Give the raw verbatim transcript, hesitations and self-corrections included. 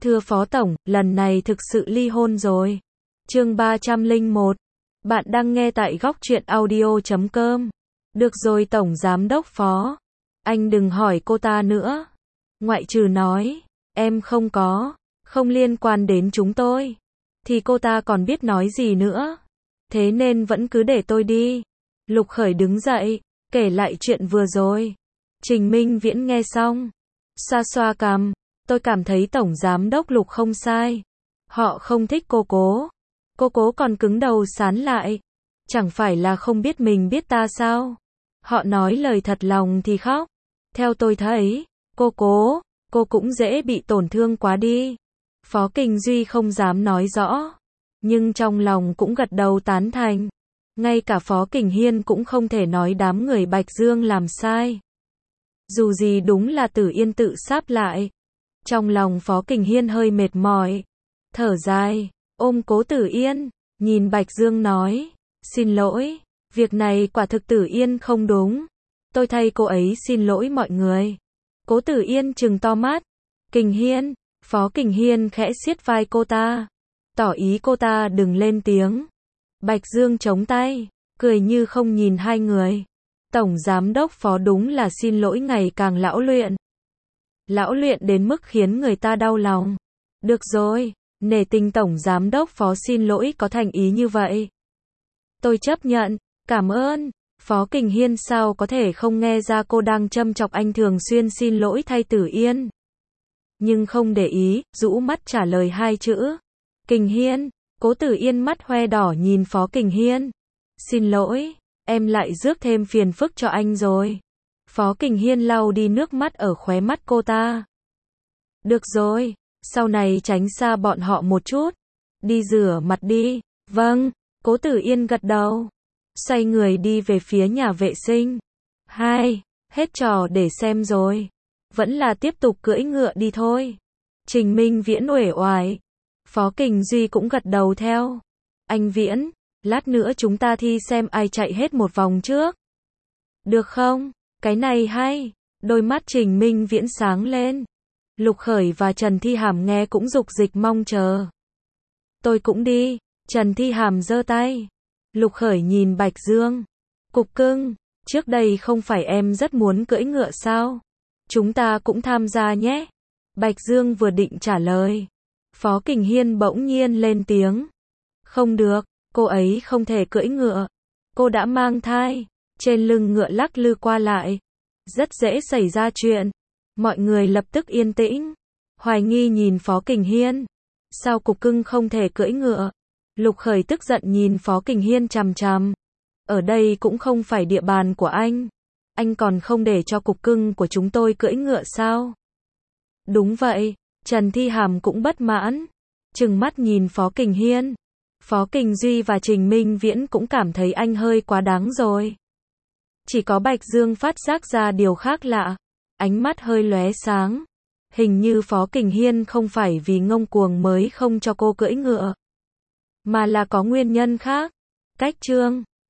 Thưa Phó Tổng, lần này thực sự ly hôn rồi. Chương ba trăm lẻ một. Bạn đang nghe tại góc truyện audio chấm com. Được rồi Tổng Giám đốc Phó. Anh đừng hỏi cô ta nữa. Ngoại trừ nói, em không có, không liên quan đến chúng tôi. Thì cô ta còn biết nói gì nữa. Thế nên vẫn cứ để tôi đi. Lục Khởi đứng dậy, kể lại chuyện vừa rồi. Trình Minh Viễn nghe xong, xoa xoa cằm. Tôi cảm thấy Tổng Giám đốc Lục không sai. Họ không thích cô Cố. Cô Cố còn cứng đầu sán lại. Chẳng phải là không biết mình biết ta sao? Họ nói lời thật lòng thì khóc. Theo tôi thấy, cô Cố, cô cũng dễ bị tổn thương quá đi. Phó Kình Duy không dám nói rõ, nhưng trong lòng cũng gật đầu tán thành. Ngay cả Phó Kình Hiên cũng không thể nói đám người Bạch Dương làm sai. Dù gì đúng là Tử Yên tự sáp lại. Trong lòng Phó Kình Hiên hơi mệt mỏi, thở dài, ôm Cố Tử Yên, nhìn Bạch Dương nói, xin lỗi, việc này quả thực Tử Yên không đúng. Tôi thay cô ấy xin lỗi mọi người. Cố Tử Yên trừng to mắt. Kình Hiên, Phó Kình Hiên khẽ siết vai cô ta, tỏ ý cô ta đừng lên tiếng. Bạch Dương chống tay, cười như không nhìn hai người. Tổng Giám đốc Phó đúng là xin lỗi ngày càng lão luyện. Lão luyện đến mức khiến người ta đau lòng. Được rồi, nể tình Tổng Giám đốc Phó xin lỗi có thành ý như vậy. Tôi chấp nhận, cảm ơn. Phó Kình Hiên sao có thể không nghe ra cô đang châm chọc anh thường xuyên xin lỗi thay Tử Yên. Nhưng không để ý, rũ mắt trả lời hai chữ. Kình Hiên, Cố Tử Yên mắt hoe đỏ nhìn Phó Kình Hiên. Xin lỗi, em lại rước thêm phiền phức cho anh rồi. Phó Kình Hiên lau đi nước mắt ở khóe mắt cô ta. Được rồi, sau này tránh xa bọn họ một chút. Đi rửa mặt đi. Vâng, Cố Tử Yên gật đầu. Xoay người đi về phía nhà vệ sinh. Hai, hết trò để xem rồi. Vẫn là tiếp tục cưỡi ngựa đi thôi. Trình Minh Viễn uể oải. Phó Kình Duy cũng gật đầu theo. Anh Viễn, lát nữa chúng ta thi xem ai chạy hết một vòng trước. Được không? Cái này hay. Đôi mắt Trình Minh Viễn sáng lên. Lục Khởi và Trần Thi Hàm nghe cũng dục dịch mong chờ. Tôi cũng đi. Trần Thi Hàm giơ tay. Lục Khởi nhìn Bạch Dương. Cục cưng, trước đây không phải em rất muốn cưỡi ngựa sao? Chúng ta cũng tham gia nhé. Bạch Dương vừa định trả lời. Phó Kình Hiên bỗng nhiên lên tiếng. Không được, cô ấy không thể cưỡi ngựa. Cô đã mang thai. Trên lưng ngựa lắc lư qua lại. Rất dễ xảy ra chuyện. Mọi người lập tức yên tĩnh. Hoài nghi nhìn Phó Kình Hiên. Sao cục cưng không thể cưỡi ngựa? Lục Khởi tức giận nhìn Phó Kình Hiên chằm chằm. Ở đây cũng không phải địa bàn của anh. Anh còn không để cho cục cưng của chúng tôi cưỡi ngựa sao? Đúng vậy, Trần Thi Hàm cũng bất mãn. Trừng mắt nhìn Phó Kình Hiên. Phó Kình Duy và Trình Minh Viễn cũng cảm thấy anh hơi quá đáng rồi. Chỉ có Bạch Dương phát giác ra điều khác lạ. Ánh mắt hơi lóe sáng. Hình như Phó Kình Hiên không phải vì ngông cuồng mới không cho cô cưỡi ngựa, mà là có nguyên nhân khác. Cách chương